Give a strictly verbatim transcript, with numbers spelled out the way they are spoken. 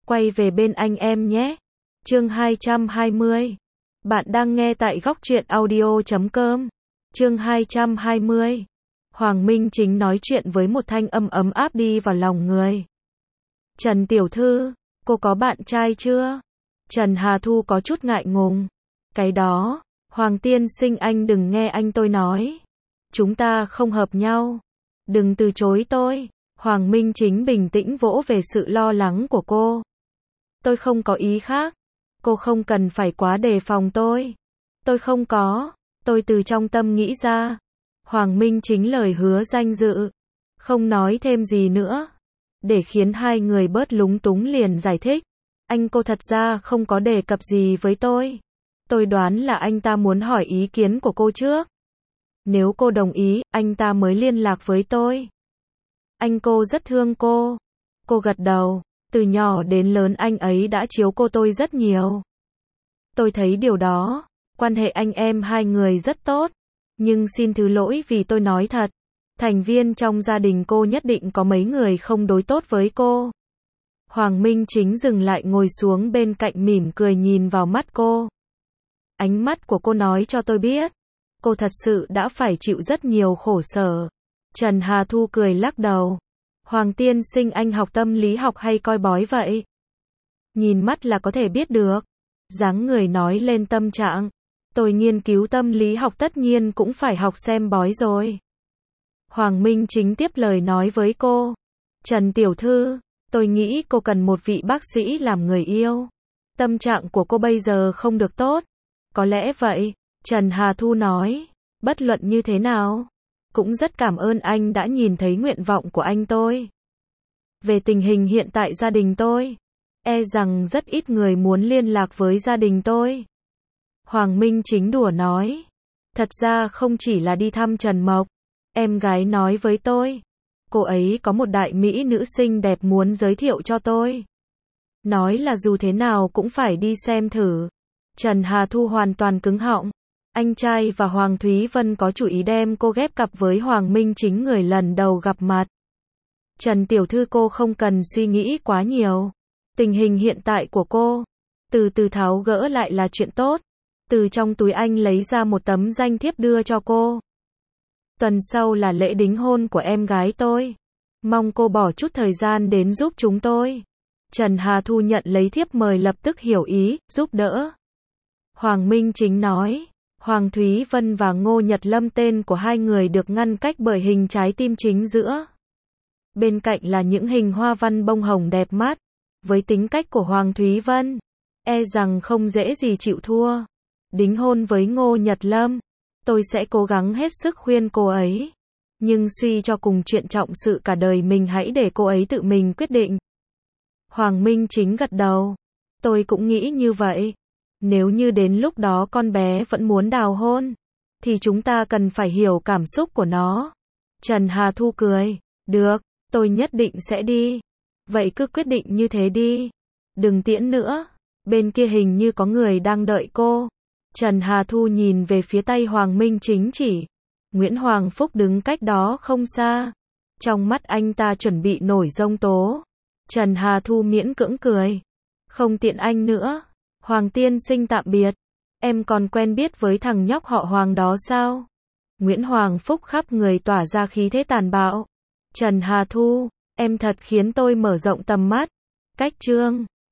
quay về bên anh em nhé. Chương hai trăm hai mươi. Bạn đang nghe tại góc truyện audio chấm com. Chương hai trăm hai mươi. Hoàng Minh Chính nói chuyện với một thanh âm ấm áp đi vào lòng người. Trần tiểu thư, cô có bạn trai chưa? Trần Hà Thu có chút ngại ngùng. Cái đó, Hoàng tiên sinh anh đừng nghe anh tôi nói. Chúng ta không hợp nhau. Đừng từ chối tôi. Hoàng Minh Chính bình tĩnh vỗ về sự lo lắng của cô. Tôi không có ý khác. Cô không cần phải quá đề phòng tôi. Tôi không có. Tôi từ trong tâm nghĩ ra. Hoàng Minh Chính lời hứa danh dự. Không nói thêm gì nữa. Để khiến hai người bớt lúng túng liền giải thích. Anh cô thật ra không có đề cập gì với tôi. Tôi đoán là anh ta muốn hỏi ý kiến của cô trước. Nếu cô đồng ý, anh ta mới liên lạc với tôi. Anh cô rất thương cô. Cô gật đầu. Từ nhỏ đến lớn anh ấy đã chiếu cô tôi rất nhiều. Tôi thấy điều đó. Quan hệ anh em hai người rất tốt. Nhưng xin thứ lỗi vì tôi nói thật. Thành viên trong gia đình cô nhất định có mấy người không đối tốt với cô. Hoàng Minh Chính dừng lại ngồi xuống bên cạnh mỉm cười nhìn vào mắt cô. Ánh mắt của cô nói cho tôi biết. Cô thật sự đã phải chịu rất nhiều khổ sở. Trần Hà Thu cười lắc đầu. Hoàng tiên sinh anh học tâm lý học hay coi bói vậy? Nhìn mắt là có thể biết được. Dáng người nói lên tâm trạng. Tôi nghiên cứu tâm lý học tất nhiên cũng phải học xem bói rồi. Hoàng Minh Chính tiếp lời nói với cô. Trần tiểu thư, tôi nghĩ cô cần một vị bác sĩ làm người yêu. Tâm trạng của cô bây giờ không được tốt. Có lẽ vậy, Trần Hà Thu nói. Bất luận như thế nào, cũng rất cảm ơn anh đã nhìn thấy nguyện vọng của anh tôi. Về tình hình hiện tại gia đình tôi, e rằng rất ít người muốn liên lạc với gia đình tôi. Hoàng Minh Chính đùa nói. Thật ra không chỉ là đi thăm Trần Mộc. Em gái nói với tôi. Cô ấy có một đại mỹ nữ xinh đẹp muốn giới thiệu cho tôi. Nói là dù thế nào cũng phải đi xem thử. Trần Hà Thu hoàn toàn cứng họng. Anh trai và Hoàng Thúy Vân có chủ ý đem cô ghép cặp với Hoàng Minh Chính người lần đầu gặp mặt. Trần tiểu thư cô không cần suy nghĩ quá nhiều. Tình hình hiện tại của cô, từ từ tháo gỡ lại là chuyện tốt. Từ trong túi anh lấy ra một tấm danh thiếp đưa cho cô. Tuần sau là lễ đính hôn của em gái tôi. Mong cô bỏ chút thời gian đến giúp chúng tôi. Trần Hà Thu nhận lấy thiếp mời lập tức hiểu ý, giúp đỡ. Hoàng Minh Chính nói. Hoàng Thúy Vân và Ngô Nhật Lâm tên của hai người được ngăn cách bởi hình trái tim chính giữa. Bên cạnh là những hình hoa văn bông hồng đẹp mắt. Với tính cách của Hoàng Thúy Vân, e rằng không dễ gì chịu thua. Đính hôn với Ngô Nhật Lâm, tôi sẽ cố gắng hết sức khuyên cô ấy. Nhưng suy cho cùng chuyện trọng sự cả đời mình hãy để cô ấy tự mình quyết định. Hoàng Minh Chính gật đầu. Tôi cũng nghĩ như vậy. Nếu như đến lúc đó con bé vẫn muốn đào hôn, thì chúng ta cần phải hiểu cảm xúc của nó. Trần Hà Thu cười. Được, tôi nhất định sẽ đi. Vậy cứ quyết định như thế đi. Đừng tiễn nữa. Bên kia hình như có người đang đợi cô. Trần Hà Thu nhìn về phía tay Hoàng Minh Chính chỉ. Nguyễn Hoàng Phúc đứng cách đó không xa. Trong mắt anh ta chuẩn bị nổi giông tố. Trần Hà Thu miễn cưỡng cười. Không tiện anh nữa. Hoàng tiên sinh tạm biệt. Em còn quen biết với thằng nhóc họ Hoàng đó sao? Nguyễn Hoàng Phúc khắp người tỏa ra khí thế tàn bạo. Trần Hà Thu, em thật khiến tôi mở rộng tầm mắt. Cách chương